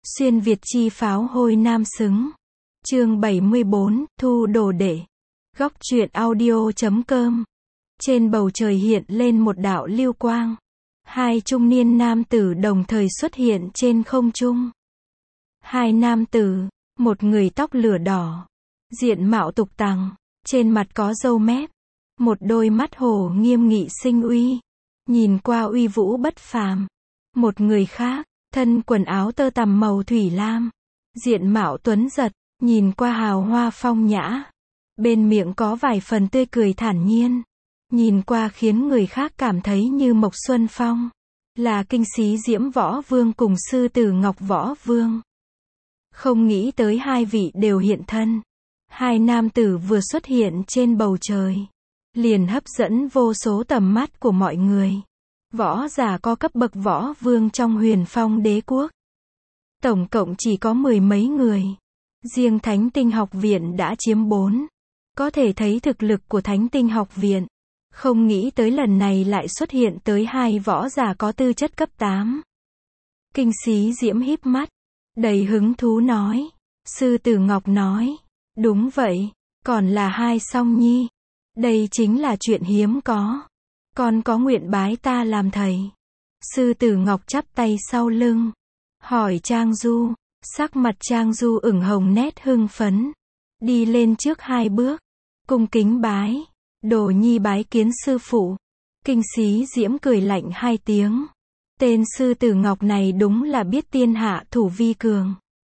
Xuyên Việt chi pháo hôi nam xứng. Chương 74, thu đồ đệ. Góc truyện audio.com. Trên bầu trời hiện lên một đạo lưu quang. Hai trung niên nam tử đồng thời xuất hiện trên không trung. Hai nam tử, một người tóc lửa đỏ, diện mạo tục tằng, trên mặt có râu mép, một đôi mắt hồ nghiêm nghị sinh uy, nhìn qua uy vũ bất phàm. Một người khác, thân quần áo tơ tằm màu thủy lam, diện mạo tuấn giật, nhìn qua hào hoa phong nhã, bên miệng có vài phần tươi cười thản nhiên, nhìn qua khiến người khác cảm thấy như mộc xuân phong, là Kinh Xí Diễm Võ Vương cùng Sư Tử Ngọc Võ Vương. Không nghĩ tới hai vị đều hiện thân. Hai nam tử vừa xuất hiện trên bầu trời, liền hấp dẫn vô số tầm mắt của mọi người. Võ giả có cấp bậc võ vương trong Huyền Phong Đế quốc. Tổng cộng chỉ có 10 mấy người. Riêng Thánh Tinh Học Viện đã chiếm 4. Có thể thấy thực lực của Thánh Tinh Học Viện. Không nghĩ tới lần này lại xuất hiện tới hai võ giả có tư chất cấp 8. Kinh Xí Diễm híp mắt, đầy hứng thú nói. Sư Tử Ngọc nói, đúng vậy, còn là hai song nhi. Đây chính là chuyện hiếm có. Con có nguyện bái ta làm thầy. Sư Tử Ngọc chắp tay sau lưng, hỏi Trang Du. Sắc mặt Trang Du ửng hồng nét hưng phấn, đi lên trước 2 bước, cung kính bái. Đồ nhi bái kiến sư phụ. Kinh Xí Diễm cười lạnh 2 tiếng. Tên Sư Tử Ngọc này đúng là biết tiên hạ thủ vi cường.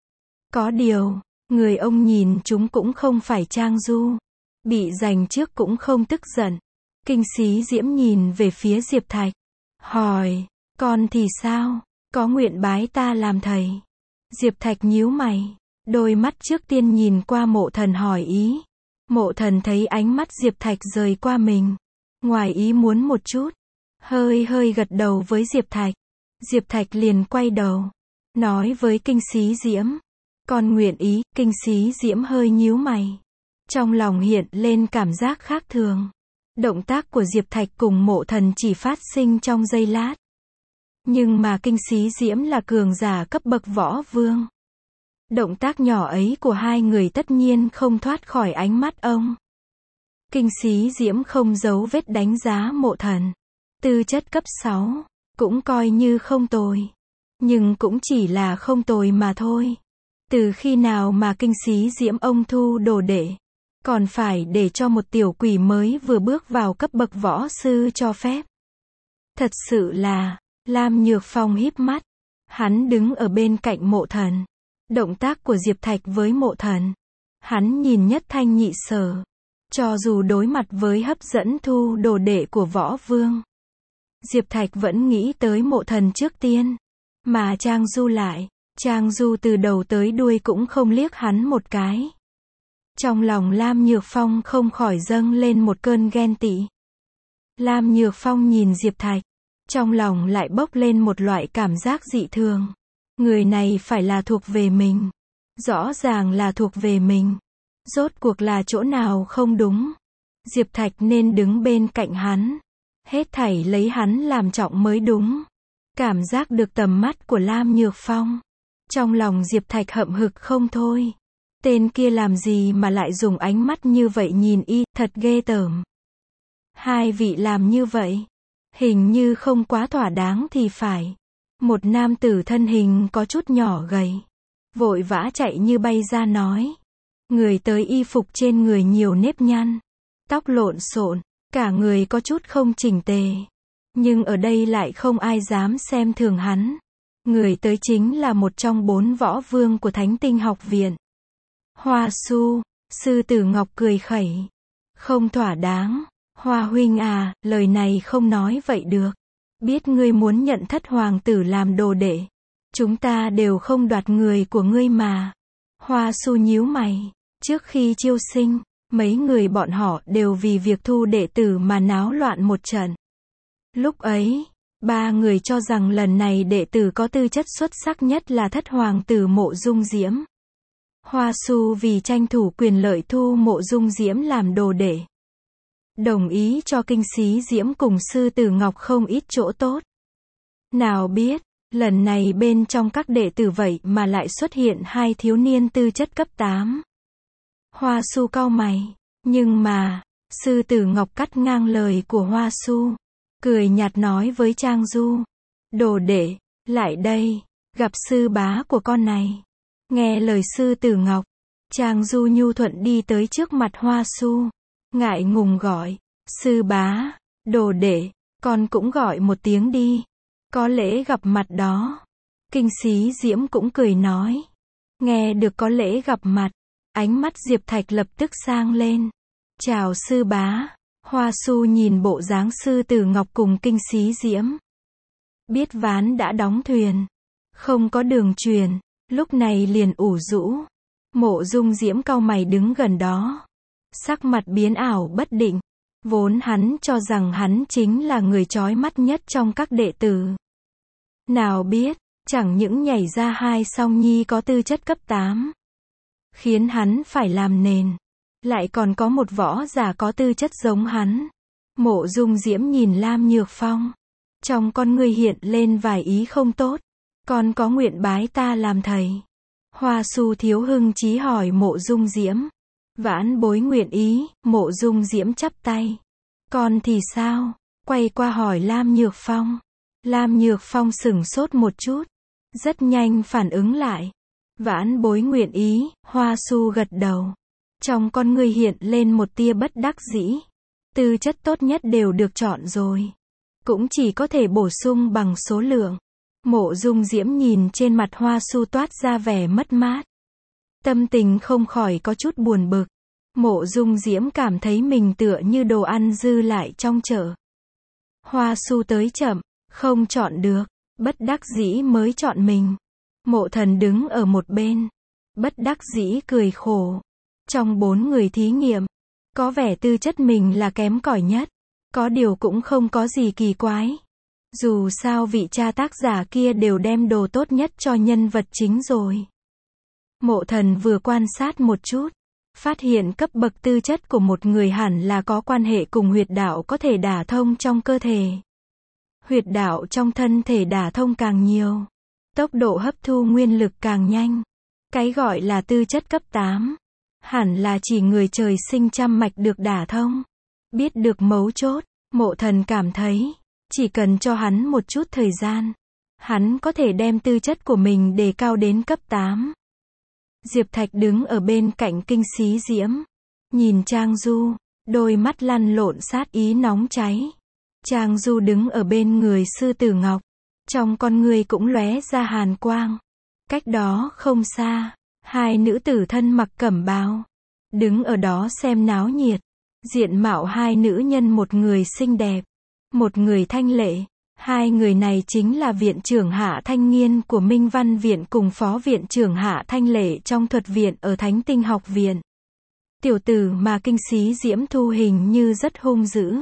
Có điều, người ông nhìn chúng cũng không phải Trang Du. Bị giành trước cũng không tức giận. Kinh Xí Diễm nhìn về phía Diệp Thạch, hỏi, con thì sao, có nguyện bái ta làm thầy? Diệp Thạch nhíu mày, đôi mắt trước tiên nhìn qua Mộ Thần hỏi ý. Mộ Thần thấy ánh mắt Diệp Thạch rời qua mình, ngoài ý muốn một chút, hơi gật đầu với Diệp Thạch. Diệp Thạch liền quay đầu, nói với Kinh Xí Diễm, con nguyện ý. Kinh Xí Diễm hơi nhíu mày, trong lòng hiện lên cảm giác khác thường. Động tác của Diệp Thạch cùng Mộ Thần chỉ phát sinh trong giây lát. Nhưng mà Kinh Xí Diễm là cường giả cấp bậc võ vương. Động tác nhỏ ấy của hai người tất nhiên không thoát khỏi ánh mắt ông. Kinh Xí Diễm không giấu vết đánh giá Mộ Thần. Tư chất cấp 6, cũng coi như không tồi. Nhưng cũng chỉ là không tồi mà thôi. Từ khi nào mà Kinh Xí Diễm ông thu đồ đệ? Còn phải để cho một tiểu quỷ mới vừa bước vào cấp bậc võ sư cho phép. Thật sự là, Lam Nhược Phong híp mắt. Hắn đứng ở bên cạnh Mộ Thần. Động tác của Diệp Thạch với Mộ Thần, hắn nhìn nhất thanh nhị sở. Cho dù đối mặt với hấp dẫn thu đồ đệ của võ vương, Diệp Thạch vẫn nghĩ tới Mộ Thần trước tiên. Mà Trang Du lại, Trang Du từ đầu tới đuôi cũng không liếc hắn một cái. Trong lòng Lam Nhược Phong không khỏi dâng lên một cơn ghen tị. Lam Nhược Phong nhìn Diệp Thạch, trong lòng lại bốc lên một loại cảm giác dị thường. Người này phải là thuộc về mình. Rõ ràng là thuộc về mình. Rốt cuộc là chỗ nào không đúng? Diệp Thạch nên đứng bên cạnh hắn. Hết thảy lấy hắn làm trọng mới đúng. Cảm giác được tầm mắt của Lam Nhược Phong. Trong lòng Diệp Thạch hậm hực không thôi. Tên kia làm gì mà lại dùng ánh mắt như vậy nhìn y, thật ghê tởm. Hai vị làm như vậy, hình như không quá thỏa đáng thì phải. Một nam tử thân hình có chút nhỏ gầy, vội vã chạy như bay ra nói. Người tới y phục trên người nhiều nếp nhăn, tóc lộn xộn, cả người có chút không chỉnh tề. Nhưng ở đây lại không ai dám xem thường hắn. Người tới chính là một trong 4 võ vương của Thánh Tinh Học Viện. Hoa Su. Sư Tử Ngọc cười khẩy. Không thỏa đáng. Hoa huynh à, lời này không nói vậy được. Biết ngươi muốn nhận Thất hoàng tử làm đồ đệ, chúng ta đều không đoạt người của ngươi mà. Hoa Su nhíu mày. Trước khi chiêu sinh, mấy người bọn họ đều vì việc thu đệ tử mà náo loạn một trận. Lúc ấy, 3 người cho rằng lần này đệ tử có tư chất xuất sắc nhất là Thất hoàng tử Mộ Dung Diễm. Hoa Su vì tranh thủ quyền lợi thu Mộ Dung Diễm làm đồ đệ. Đồng ý cho Kinh Xí Diễm cùng Sư Tử Ngọc không ít chỗ tốt. Nào biết, Lần này bên trong các đệ tử vậy mà lại xuất hiện hai thiếu niên tư chất cấp 8. Hoa Su cau mày. Nhưng mà, sư tử Ngọc cắt ngang lời của Hoa Su. Cười nhạt nói với Trang Du. Đồ đệ, lại đây, gặp sư bá của con này. Nghe lời sư tử Ngọc, Trang Du nhu thuận đi tới trước mặt Hoa Su. Ngại ngùng gọi, sư bá, đồ đệ, con cũng gọi một tiếng đi. Có lễ gặp mặt đó. Kinh Xí Diễm cũng cười nói. Nghe được có lễ gặp mặt, ánh mắt Diệp Thạch lập tức sang lên. Chào sư bá. Hoa Su nhìn bộ dáng sư tử Ngọc cùng Kinh Xí Diễm. Biết ván đã đóng thuyền, không có đường truyền, lúc này liền ủ rũ. Mộ Dung Diễm cau mày đứng gần đó. Sắc mặt biến ảo bất định. Vốn hắn cho rằng hắn chính là người chói mắt nhất trong các đệ tử. Nào biết, chẳng những nhảy ra hai song nhi có tư chất cấp 8. Khiến hắn phải làm nền. Lại còn có một võ giả có tư chất giống hắn. Mộ Dung Diễm nhìn Lam Nhược Phong. Trong con người hiện lên vài ý không tốt. Con có nguyện bái ta làm thầy? Hoa Su thiếu hưng chí hỏi Mộ Dung Diễm. Vãn bối nguyện ý. Mộ Dung Diễm chắp tay. Con thì sao? Quay qua hỏi Lam Nhược Phong. Lam Nhược Phong sửng sốt một chút. Rất nhanh phản ứng lại. Vãn bối nguyện ý. Hoa Su gật đầu. Trong con người hiện lên một tia bất đắc dĩ. Tư chất tốt nhất đều được chọn rồi. Cũng chỉ có thể bổ sung bằng số lượng. Mộ Dung Diễm nhìn trên mặt Hoa Su toát ra vẻ mất mát. Tâm tình không khỏi có chút buồn bực. Mộ Dung Diễm cảm thấy mình tựa như đồ ăn dư lại trong chợ. Hoa Su tới chậm, không chọn được, bất đắc dĩ mới chọn mình. Mộ Thần đứng ở một bên, bất đắc dĩ cười khổ. Trong 4 người thí nghiệm, có vẻ tư chất mình là kém cỏi nhất. Có điều cũng không có gì kỳ quái. Dù sao vị cha tác giả kia đều đem đồ tốt nhất cho nhân vật chính rồi. Mộ Thần vừa quan sát một chút, phát hiện cấp bậc tư chất của một người hẳn là có quan hệ cùng huyệt đạo có thể đả thông trong cơ thể. Huyệt đạo trong thân thể đả thông càng nhiều, tốc độ hấp thu nguyên lực càng nhanh. Cái gọi là tư chất cấp 8, hẳn là chỉ người trời sinh trăm mạch được đả thông. Biết được mấu chốt, Mộ Thần cảm thấy, chỉ cần cho hắn một chút thời gian, hắn có thể đem tư chất của mình đề cao đến cấp 8. Diệp Thạch đứng ở bên cạnh Kinh Xí Diễm. Nhìn Trang Du, đôi mắt lăn lộn sát ý nóng cháy. Trang Du đứng ở bên người sư tử Ngọc. Trong con người cũng lóe ra hàn quang. Cách đó không xa, hai nữ tử thân mặc cẩm bào. Đứng ở đó xem náo nhiệt. Diện mạo hai nữ nhân, một người xinh đẹp, một người thanh lệ. Hai người này chính là viện trưởng Hạ Thanh Nghiên của Minh Văn Viện cùng phó viện trưởng Hạ Thanh Lệ trong Thuật Viện ở Thánh Tinh Học Viện. Tiểu tử mà Kinh Xí Diễm thu hình như rất hung dữ.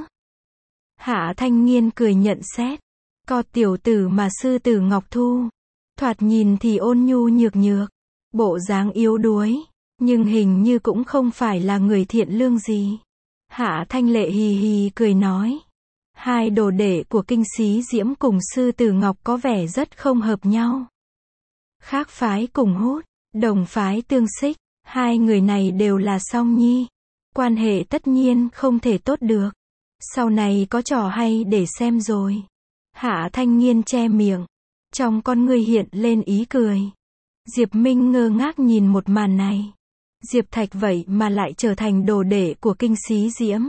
Hạ Thanh Nghiên cười nhận xét. Có tiểu tử mà sư tử Ngọc thu, thoạt nhìn thì ôn nhu nhược nhược, bộ dáng yếu đuối, nhưng hình như cũng không phải là người thiện lương gì. Hạ Thanh Lệ hì hì cười nói. Hai đồ đệ của Kinh Xí Diễm cùng sư tử Ngọc có vẻ rất không hợp nhau. Khác phái cùng hút, đồng phái tương xích, hai người này đều là song nhi. Quan hệ tất nhiên không thể tốt được. Sau này có trò hay để xem rồi. Hạ Thanh Nghiên che miệng. Trong con người hiện lên ý cười. Diệp Minh ngơ ngác nhìn một màn này. Diệp Thạch vậy mà lại trở thành đồ đệ của Kinh Xí Diễm.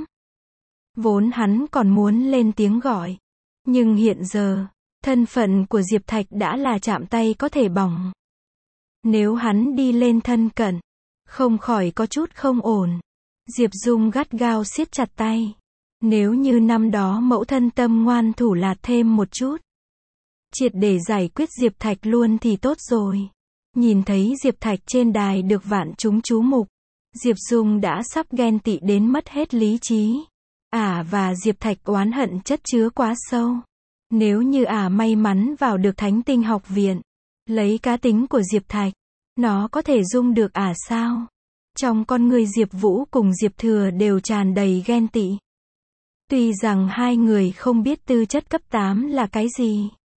Vốn hắn còn muốn lên tiếng gọi. Nhưng hiện giờ, thân phận của Diệp Thạch đã là chạm tay có thể bỏng. Nếu hắn đi lên thân cận, không khỏi có chút không ổn. Diệp Dung gắt gao siết chặt tay. Nếu như năm đó mẫu thân tâm ngoan thủ lạt thêm một chút, triệt để giải quyết Diệp Thạch luôn thì tốt rồi. Nhìn thấy Diệp Thạch trên đài được vạn chúng chú mục, Diệp Dung đã sắp ghen tị đến mất hết lý trí. Và Diệp Thạch oán hận chất chứa quá sâu. Nếu như may mắn vào được Thánh Tinh Học Viện, lấy cá tính của Diệp Thạch, nó có thể dung được sao? Trong con người Diệp Vũ cùng Diệp Thừa đều tràn đầy ghen tị. Tuy rằng hai người không biết tư chất cấp 8 là cái gì,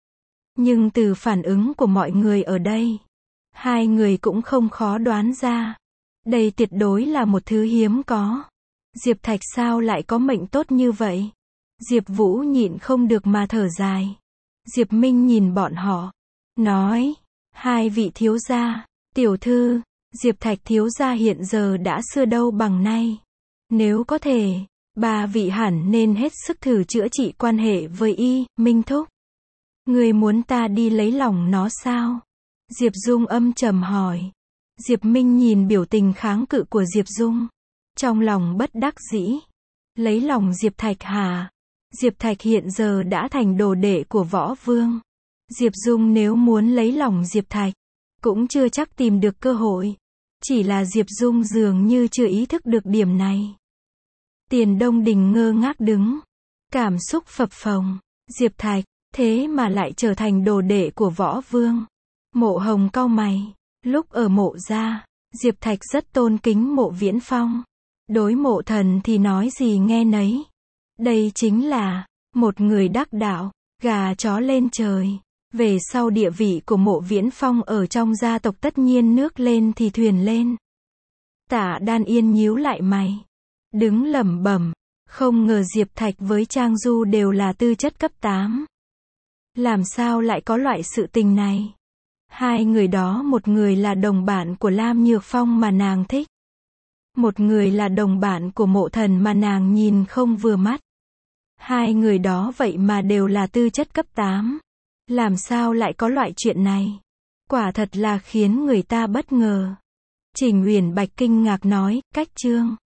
Nhưng từ phản ứng của mọi người ở đây, hai người cũng không khó đoán ra. Đây tuyệt đối là một thứ hiếm có. Diệp Thạch sao lại có mệnh tốt như vậy? Diệp Vũ nhịn không được mà thở dài. Diệp Minh nhìn bọn họ, nói, hai vị thiếu gia, tiểu thư, Diệp Thạch thiếu gia hiện giờ đã xưa đâu bằng nay. Nếu có thể, ba vị hẳn nên hết sức thử chữa trị quan hệ với y, Minh thúc. Người muốn ta đi lấy lòng nó sao? Diệp Dung âm trầm hỏi. Diệp Minh nhìn biểu tình kháng cự của Diệp Dung, trong lòng bất đắc dĩ. Lấy lòng Diệp Thạch hả? Diệp Thạch hiện giờ đã thành đồ đệ của Võ Vương. Diệp Dung nếu muốn lấy lòng Diệp Thạch, cũng chưa chắc tìm được cơ hội. Chỉ là Diệp Dung dường như chưa ý thức được điểm này. Tiền Đông Đình ngơ ngác đứng, cảm xúc phập phồng. Diệp Thạch, thế mà lại trở thành đồ đệ của Võ Vương. Mộ Hồng cau mày. Lúc ở Mộ gia, Diệp Thạch rất tôn kính Mộ Viễn Phong. Đối Mộ Thần thì nói gì nghe nấy. Đây chính là một người đắc đạo, gà chó lên trời. Về sau địa vị của Mộ Viễn Phong ở trong gia tộc tất nhiên nước lên thì thuyền lên. Tạ Đan Yên nhíu lại mày, đứng lẩm bẩm, không ngờ Diệp Thạch với Trang Du đều là tư chất cấp 8. Làm sao lại có loại sự tình này? Hai người đó, một người là đồng bạn của Lam Nhược Phong mà nàng thích, một người là đồng bạn của Mộ Thần mà nàng nhìn không vừa mắt. Hai người đó vậy mà đều là tư chất cấp 8. Làm sao lại có loại chuyện này? Quả thật là khiến người ta bất ngờ. Trình Uyển Bạch kinh ngạc nói, cách chương